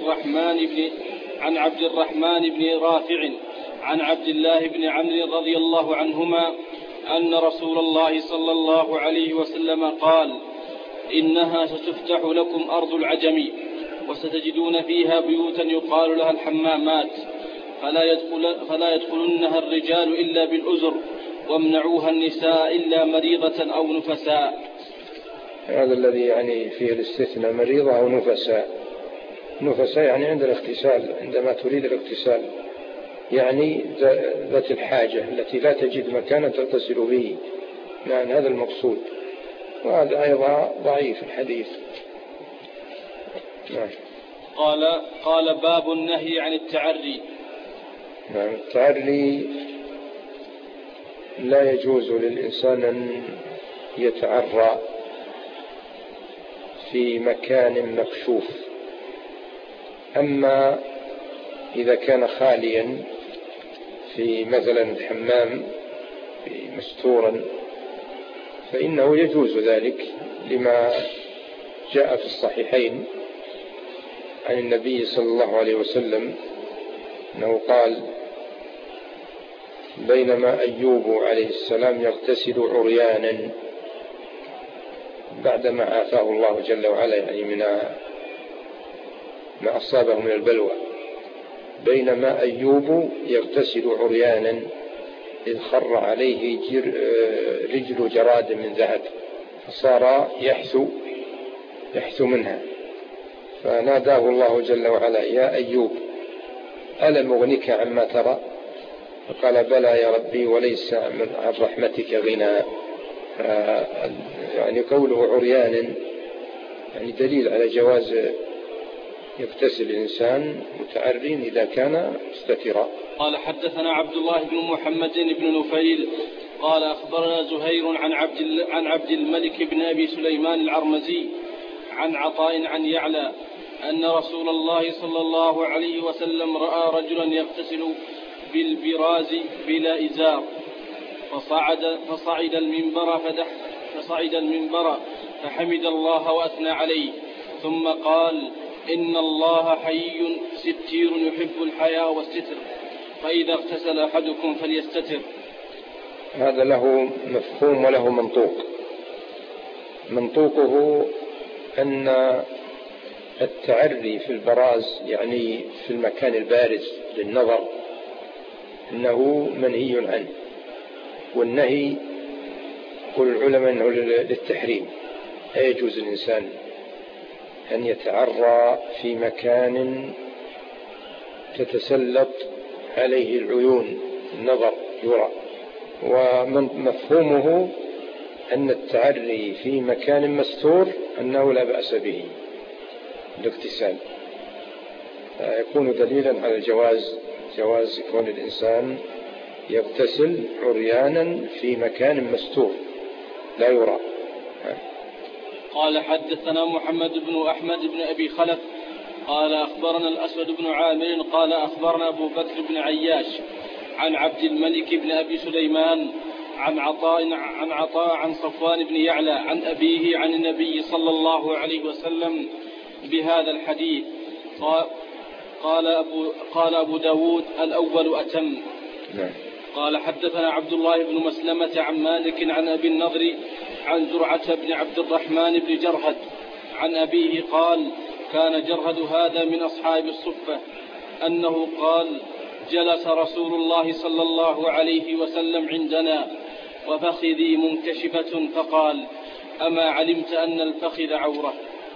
عبد الرحمن بن رافع عن عبد الله بن عمرو رضي الله عنهما أن رسول الله صلى الله عليه وسلم قال إنها ستفتح لكم أرض العجم وستجدون فيها بيوتا يقال لها الحمامات فلا يدخلنها الرجال إلا بالأزر وامنعوها النساء إلا مريضة أو نفساء. هذا الذي يعني فيه الاستثناء مريضة أو نفساء. نفساء يعني عند الاغتسال، عندما تريد الاغتسال، يعني ذات الحاجة التي لا تجد مكانا تغتسل به، يعني هذا المقصود. وهذا أيضا ضعيف الحديث. نعم. قال باب النهي عن التعري. نعم. التعري لا يجوز للإنسان أن يتعرى في مكان مكشوف. أما إذا كان خاليا في مثلا الحمام مستورا فإنه يجوز ذلك، لما جاء في الصحيحين عن النبي صلى الله عليه وسلم أنه قال بينما أيوب عليه السلام يغتسل عريانا بعدما عافاه الله جل وعلا يعني من ما أصابه من البلوى، بينما أيوب يغتسل عريانا إذ خر عليه رجل جراد من ذهب فصار يحثو منها، فناداه الله جل وعلا يا أيوب ألم أغنك عما ترى؟ فقال بلى يا ربي وليس عن رحمتك غنى. يعني قوله عريانا يعني دليل على جواز يغتسل الإنسان متعرٍ إذا كان مستترا. قال حدثنا عبد الله بن محمد بن نفيل قال أخبرنا زهير عن عبد الملك بن أبي سليمان العرمزي عن عطاء عن يعلى أن رسول الله صلى الله عليه وسلم رأى رجلا يغتسل بالبراز بلا إزار فصعد المنبر فحمد الله وأثنى عليه ثم قال إن الله حيي ستير يحب الحياء والستر فإذا اغتسل أحدكم فليستتر. هذا له مفهوم وله منطوقه أن التعري في البراز يعني في المكان البارز للنظر إنه منهي عنه، والنهي يقول العلماء أنه للتحريم، لا يجوز الإنسان أن يتعرى في مكان تتسلط عليه العيون، النظر يرى. ومفهومه أن التعري في مكان مستور أنه لا بأس به الاغتسال، يكون دليلا على جواز كون الإنسان يغتسل عريانا في مكان مستور لا يرى. قال حدثنا محمد بن أحمد بن أبي خلف قال أخبرنا الأسود بن عامر قال أخبرنا أبو بكر بن عياش عن عبد الملك بن أبي سليمان عن عطاء عن صفوان بن يعلى عن أبيه عن النبي صلى الله عليه وسلم بهذا الحديث. قال أبو داود الأول أتم. قال حدثنا عبد الله بن مسلمة عن مالك عن أبي النضر عن زرعة بن عبد الرحمن بن جرهد عن أبيه قال كان جرهد هذا من أصحاب الصفة أنه قال جلس رسول الله صلى الله عليه وسلم عندنا وفخذي منكشفة فقال أما علمت أن الفخذ عورة.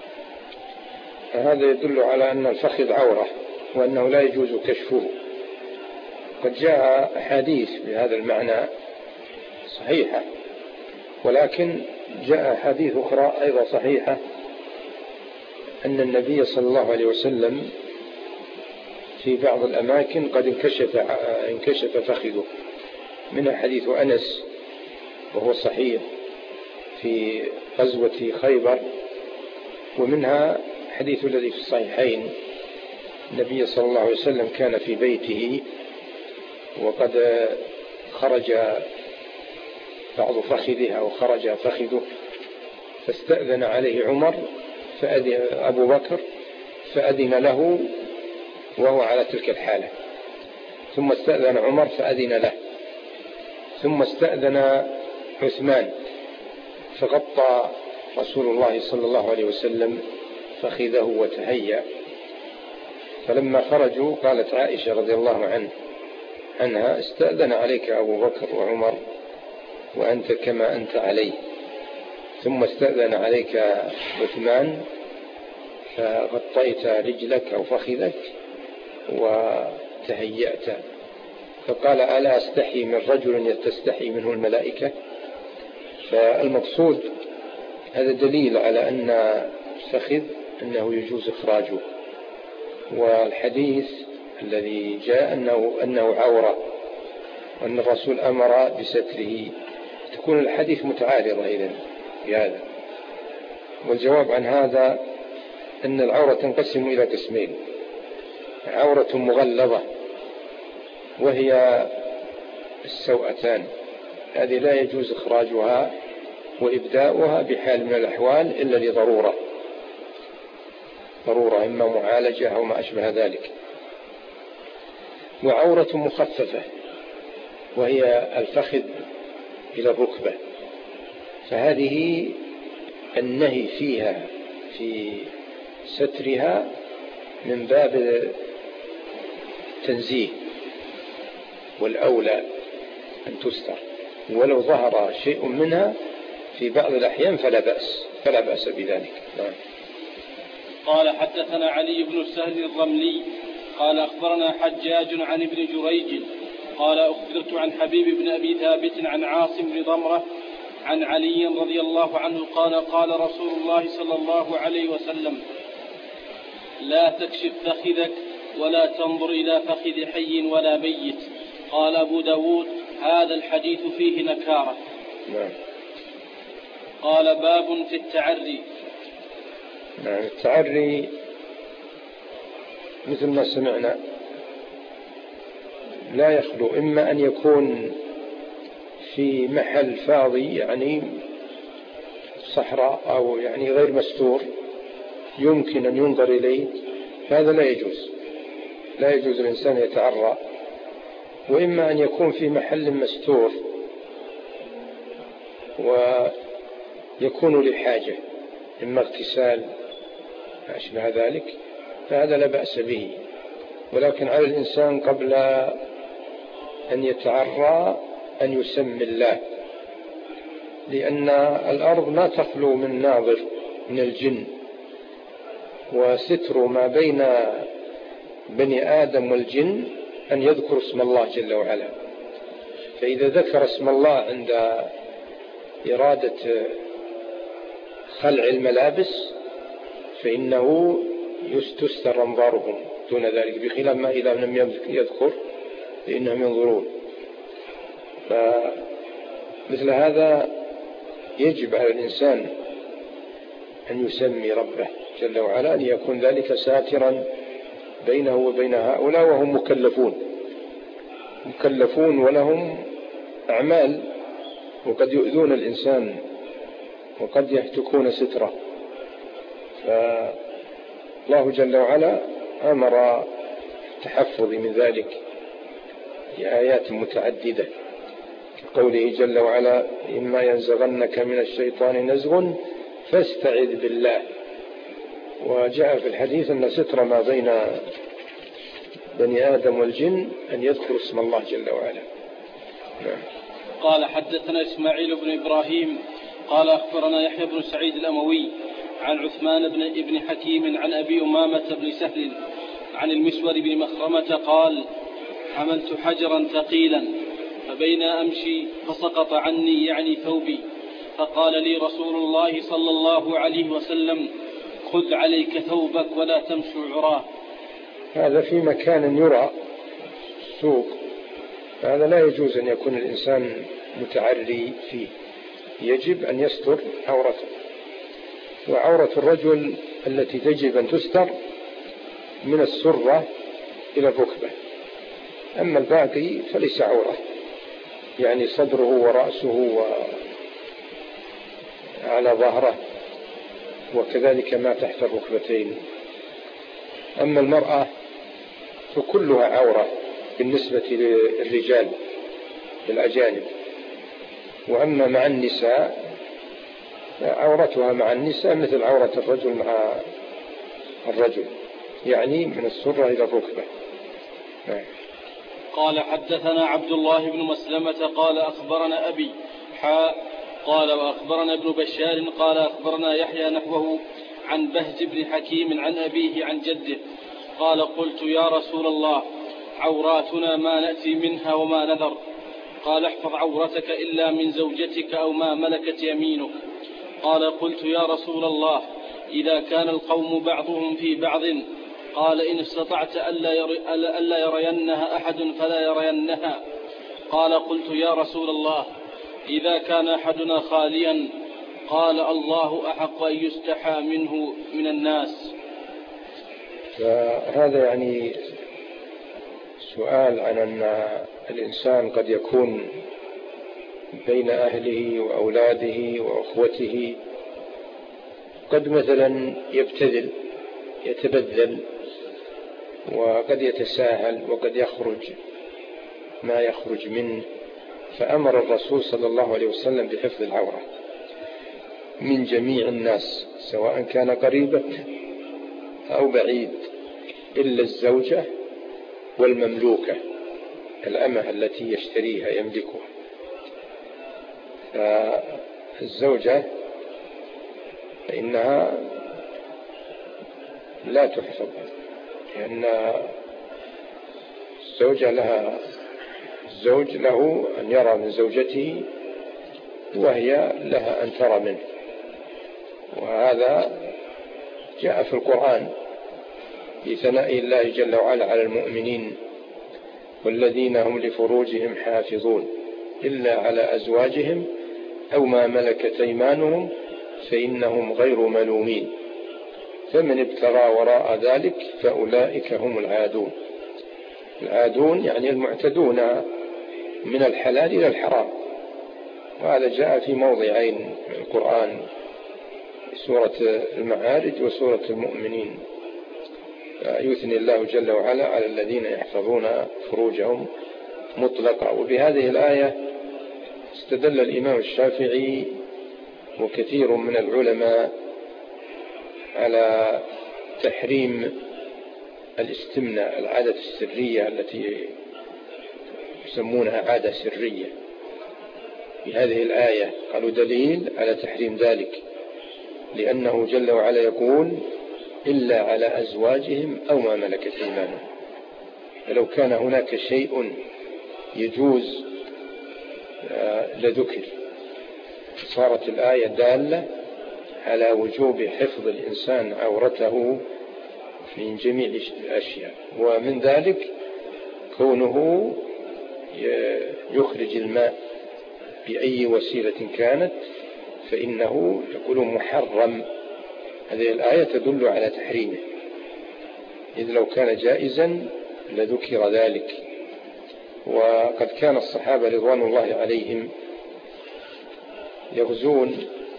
هذا يدل على أن الفخذ عورة وأنه لا يجوز كشفه. قد جاء أحاديث بهذا المعنى صحيحة، ولكن جاء أحاديث أخرى أيضا صحيحة أن النبي صلى الله عليه وسلم في بعض الأماكن قد انكشف فخذه، من حديث أنس وهو صحيح في غزوة خيبر، ومنها حديث الذي في الصحيحين النبي صلى الله عليه وسلم كان في بيته وقد خرج بعض فخذه أو خرج فخذه فاستأذن عليه عمر أبو بكر فأذن له وهو على تلك الحالة، ثم استأذن عمر فأذن له، ثم استأذن عثمان فغطى رسول الله صلى الله عليه وسلم فخذه وتهيأ. فلما خرجوا قالت عائشة رضي الله عنها استأذن عليك أبو بكر وعمر وأنت كما أنت عليه، ثم استأذن عليك عثمان فغطيت رجلك أو فخذك وتهيأت. فقال ألا أستحي من رجل تستحي منه الملائكة. فالمقصود هذا دليل على أن الفخذ أنه يجوز إخراجه، والحديث الذي جاء أنه عورة وأن الرسول أمر بستره، تكون الحديث متعارضة إذن بهذا. والجواب عن هذا أن العورة تنقسم إلى قسمين: عورة مغلظة وهي السوءتان، هذه لا يجوز إخراجها وإبداؤها بحال من الأحوال إلا لضرورة، إما معالجة أو ما أشبه ذلك. وعورة مخففة وهي الفخذ إلى الركبة، فهذه النهي فيها في سترها من باب التنزيه، والأولى أن تستر، ولو ظهر شيء منها في بعض الأحيان فلا بأس بذلك. قال حدثنا علي بن السهل الرملي قال أخبرنا حجاج عن ابن جريج قال أخبرت عن حبيب بن أبي ثابت عن عاصم بن ضمرة عن علي رضي الله عنه قال قال رسول الله صلى الله عليه وسلم لا تكشف فخذك ولا تنظر إلى فخذ حي ولا ميت. قال أبو داود هذا الحديث فيه نكارة. قال باب في التعري. التعري مثل ما سمعنا لا يخلو إما أن يكون في محل فاضي يعني صحراء أو يعني غير مستور يمكن أن ينظر إليه، هذا لا يجوز الإنسان يتعرى. وإما أن يكون في محل مستور ويكون لحاجة إما اغتسال أشبه ذلك، فهذا لا بأس به. ولكن على الإنسان قبل أن يتعرى أن يسمي الله، لأن الأرض لا تخلو من ناظر من الجن، وستر ما بين بني آدم والجن أن يذكر اسم الله جل وعلا. فإذا ذكر اسم الله عند إرادة خلع الملابس فإنه تستر أنظارهم دون ذلك، بخلاف ما إذا لم يذكر فإنهم ينظرون. فمثل هذا يجب على الإنسان أن يسمي ربه جل وعلا، أن يكون ذلك ساترا بينه وبين هؤلاء، وهم مكلفون ولهم أعمال، وقد يؤذون الإنسان وقد يهتكون ستره. فالله جل وعلا أمر التحفظ من ذلك في آيات متعددة، قوله جل وعلا: إما ينزغنك من الشيطان نزغ فاستعذ بالله. وجاء في الحديث أن ستر ما بين بني آدم والجن أن يذكر اسم الله جل وعلا. قال حدثنا إسماعيل بن إبراهيم قال أخبرنا يحيى بن سعيد الأموي عن عثمان بن حكيم عن أبي أمامة بن سهل عن المسور بن مخرمة قال: حملت حجرا ثقيلا فبين أمشي فسقط عني، يعني ثوبي، فقال لي رسول الله صلى الله عليه وسلم: خذ عليك ثوبك ولا تمشوا عراه. هذا في مكان يرى سوق، هذا لا يجوز أن يكون الإنسان متعري فيه، يجب أن يستر عورته. وعورة الرجل التي تجب أن تستر من السرة إلى الركبة، أما الباقي فليس عورة، يعني صدره ورأسه وعلى ظهره، وكذلك ما تحت الركبتين. أما المرأة فكلها عورة بالنسبة للرجال الأجانب، وأما مع النساء عورتها مع النساء مثل عورة الرجل مع الرجل، يعني من السرة إلى الركبة. قال حدثنا عبد الله بن مسلمة قال أخبرنا أبي قال وأخبرنا ابن بشار قال أخبرنا يحيى نحوه عن بهز بن حكيم عن أبيه عن جده قال: قلت يا رسول الله، عوراتنا ما نأتي منها وما نذر. قال: احفظ عورتك إلا من زوجتك أو ما ملكت يمينك. قال: قلت يا رسول الله، إذا كان القوم بعضهم في بعض. قال: إن استطعت ألا يرينها أحد فلا يرينها. قال: قلت يا رسول الله، إذا كان أحدنا خاليا. قال: الله أحق أن يستحى منه من الناس. فهذا يعني سؤال عن أن الإنسان قد يكون بين أهله وأولاده وأخوته قد مثلا يتبذل وقد يتساهل وقد يخرج ما يخرج منه، فأمر الرسول صلى الله عليه وسلم بحفظ العورة من جميع الناس سواء كان قريبا أو بعيد، إلا الزوجة والمملوكة، الأمة التي يشتريها يملكها. فالزوجة فإنها لا تحفظ، لأن الزوج له أن يرى من زوجته وهي لها أن ترى منه. وهذا جاء في القرآن في ثناء الله جل وعلا على المؤمنين: والذين هم لفروجهم حافظون إلا على أزواجهم أو ما ملكت أيمانهم فإنهم غير ملومين، فمن ابتغى وراء ذلك فأولئك هم العادون. العادون يعني المعتدون من الحلال إلى الحرام، وهذا جاء في موضعين من القرآن، سورة المعارج وسورة المؤمنين. يثني الله جل وعلا على الذين يحفظون فروجهم مطلقا. وبهذه الآية استدل الإمام الشافعي وكثير من العلماء على تحريم الاستمناء، العادة السرية التي يسمونها عادة سرية. بهذه الآية قالوا دليل على تحريم ذلك، لأنه جل وعلا يقول: إلا على أزواجهم أو ما ملكت أيمانهم. فلو كان هناك شيء يجوز لذكر. صارت الآية دالة على وجوب حفظ الإنسان عورته في جميع الأشياء، ومن ذلك كونه يخرج الماء بأي وسيلة كانت فإنه يقول محرم. هذه الآية تدل على تحريمه، إذ لو كان جائزا لذكر ذلك. وقد كان الصحابة رضوان الله عليهم يغزون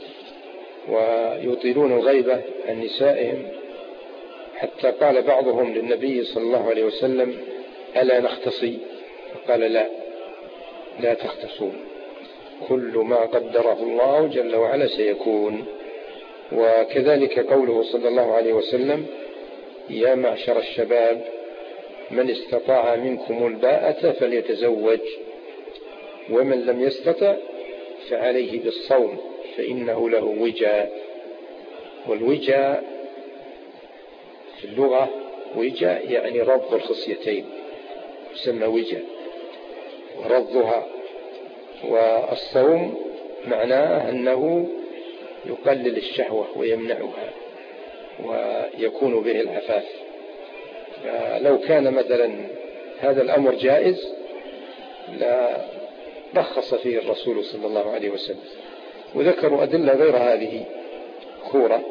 ويطيلون الغيبة عن نسائهم، حتى قال بعضهم للنبي صلى الله عليه وسلم: ألا نختصي؟ فقال: لا تختصون، كل ما قدره الله جل وعلا سيكون. وكذلك قوله صلى الله عليه وسلم: يا معشر الشباب من استطاع منكم الباءة فليتزوج، ومن لم يستطع فعليه بالصوم فإنه له وجاء. والوجاء في اللغة وجاء يعني رض الخصيتين، يسمى وجاء ورضها. والصوم معناه أنه يقلل الشهوة ويمنعها ويكون به العفاف. فلو كان مثلا هذا الأمر جائز لا رخص فيه الرسول صلى الله عليه وسلم. وذكروا أدلة غير هذه كورة،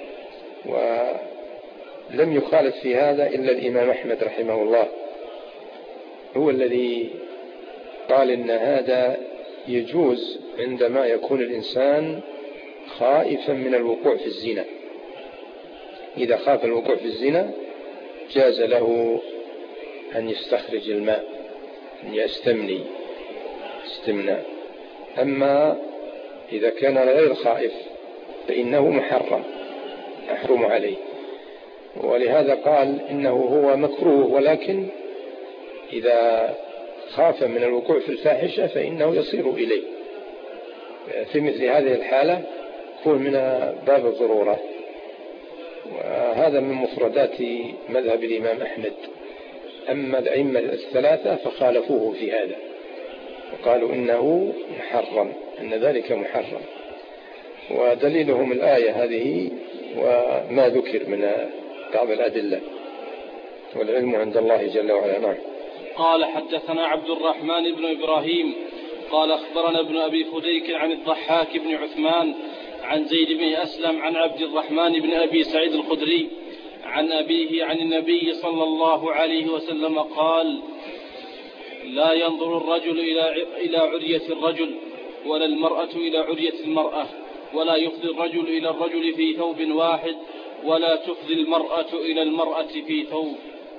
ولم يخالف في هذا إلا الإمام أحمد رحمه الله، هو الذي قال إن هذا يجوز عندما يكون الإنسان خائفا من الوقوع في الزنا. إذا خاف الوقوع في الزنا جاز له أن يستخرج الماء، أن يستمني استمناء. أما إذا كان غير خائف فإنه محرم عليه. ولهذا قال إنه هو مكروه، ولكن إذا خاف من الوقوع في الفاحشة فإنه يصير إليه. في مثل هذه الحالة يكون من باب الضرورة. وهذا من مفردات مذهب الإمام أحمد. أما الأئمة الثلاثة فخالفوه في هذا وقالوا إنه محرم، أن ذلك محرم. ودليلهم الآية هذه وما ذكر من بعض الأدلة، والعلم عند الله جل وعلا. نعم. قال: حدثنا عبد الرحمن بن إبراهيم قال أخبرنا ابن أبي فديك عن الضحاك بن عثمان عن زيد بن أسلم عن عبد الرحمن بن أبي سعيد الخدري عن أبيه عن النبي صلى الله عليه وسلم قال: لا ينظر الرجل إلى عرية الرجل، ولا المرأة إلى عرية المرأة، ولا يفضي الرجل إلى الرجل في ثوب واحد، ولا تفضي المرأة إلى المرأة في ثوب.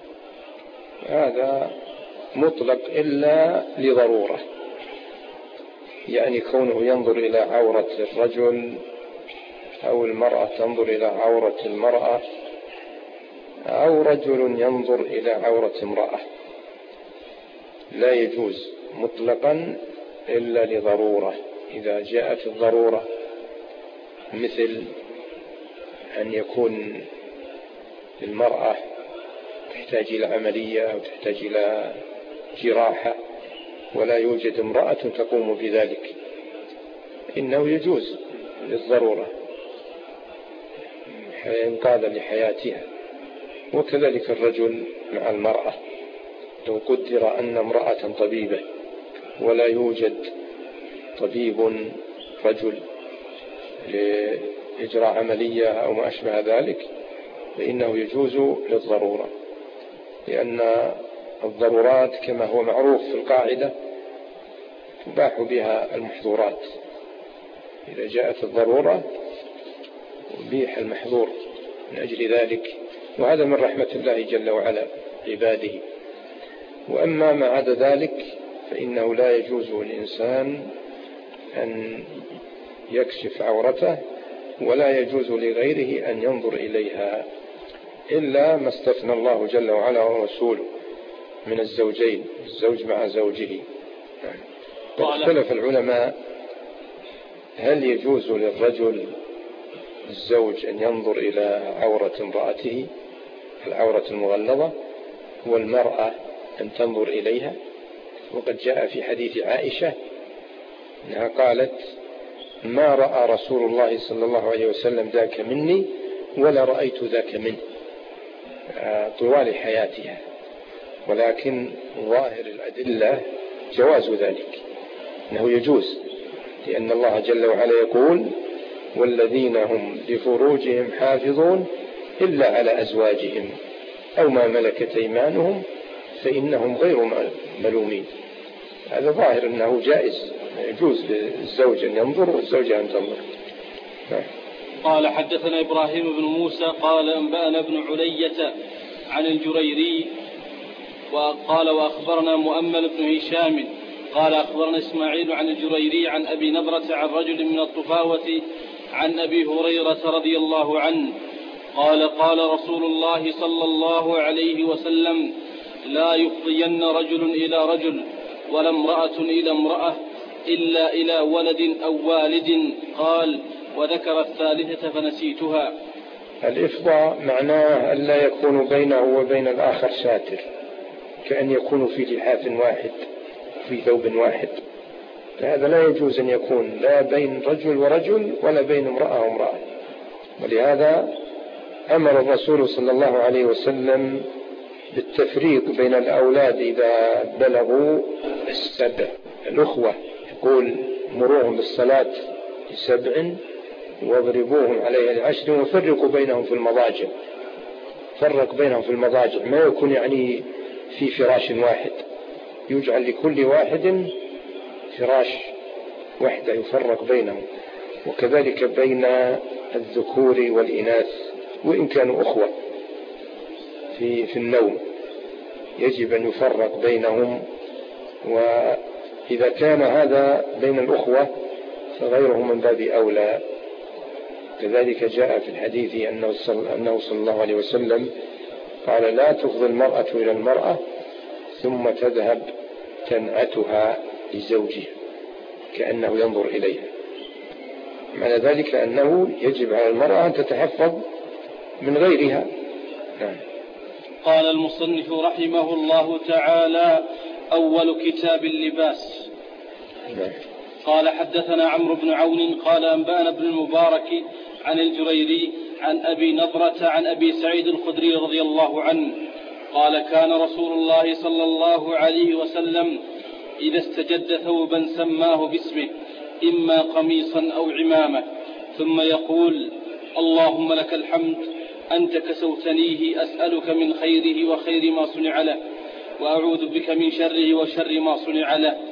هذا مطلق إلا لضرورة، يعني كونه ينظر إلى عورة الرجل أو المرأة تنظر إلى عورة المرأة أو رجل ينظر إلى عورة امرأة، لا يجوز مطلقا إلا لضرورة. إذا جاءت الضرورة مثل أن يكون المرأة تحتاج إلى عملية أو تحتاج إلى جراحة ولا يوجد امرأة تقوم بذلك، إنه يجوز للضرورة إنقاذا لحياتها. وكذلك الرجل مع المرأة، لو قدر أن امرأة طبيبة ولا يوجد طبيب رجل لإجراء عملية أو ما أشبه ذلك فإنه يجوز للضرورة، لأن الضرورات كما هو معروف في القاعدة تباح بها المحظورات. إذا جاءت الضرورة أبيح المحظور من أجل ذلك، وهذا من رحمة الله جل وعلا عباده. وأما ما عدا ذلك فإنه لا يجوز للإنسان أن يكشف عورته، ولا يجوز لغيره أن ينظر إليها إلا ما استثنى الله جل وعلا ورسوله من الزوجين، الزوج مع زوجه. واختلف العلماء هل يجوز للرجل الزوج أن ينظر إلى عورة امرأته العورة المغلظة، والمرأة أن تنظر إليها. وقد جاء في حديث عائشة أنها قالت: ما رأى رسول الله صلى الله عليه وسلم ذاك مني ولا رأيت ذاك منه طوال حياتها. ولكن ظاهر الأدلة جواز ذلك، أنه يجوز، لأن الله جل وعلا يقول: والذين هم لفروجهم حافظون إلا على أزواجهم أو ما ملكت أيمانهم فإنهم غير ملومين. هذا ظاهر أنه جائز، يجوز للزوج أن ينظر والزوجة أن تنظر. قال حدثنا إبراهيم بن موسى قال أنبأنا ابن علية عن الجريري وقال وأخبرنا مؤمل بن هشام قال أخبرنا إسماعيل عن الجريري عن أبي نضرة عن رجل من الطفاوة عن أبي هريرة رضي الله عنه قال قال رسول الله صلى الله عليه وسلم: لا يفضين رجل إلى رجل ولا امرأة إلى امرأة إلا إلى ولد أو والد. قال: وذكر الثالثة فنسيتها. الإفضاء معناه أن لا يكون بينه وبين الآخر ساتر، كأن يكون في لحاف واحد في ثوب واحد. هذا لا يجوز أن يكون لا بين رجل ورجل ولا بين امرأة وامرأة. ولهذا أمر الرسول صلى الله عليه وسلم بالتفريق بين الأولاد إذا بلغوا 7. الأخوة يقول: مروهم بالصلاة 7 واضربوهم عليها 10 وفرقوا بينهم في المضاجع. فرق بينهم في المضاجع، ما يكون يعني في فراش واحد، يجعل لكل واحد فراش واحدة يفرق بينهم. وكذلك بين الذكور والإناث وإن كانوا أخوة في النوم يجب أن يفرق بينهم. وإذا كان هذا بين الأخوة فغيرهم من باب أولى. كذلك جاء في الحديث أنه صلى الله عليه وسلم قال: لا تفضي المرأة إلى المرأة ثم تذهب تنعتها لزوجها كأنه ينظر إليها. معنى ذلك أنه يجب على المرأة أن تتحفظ من غيرها. قال المصنف رحمه الله تعالى: أول كتاب اللباس. قال حدثنا عمرو بن عون قال أنبأنا ابن المبارك عن الجريري عن أبي نضرة عن أبي سعيد الخدري رضي الله عنه قال: كان رسول الله صلى الله عليه وسلم إذا استجد ثوبا سماه باسمه، إما قميصا أو عمامة، ثم يقول: اللهم لك الحمد أنت كسوتنيه، أسألك من خيره وخير ما صنع له، وأعوذ بك من شره وشر ما صنع له.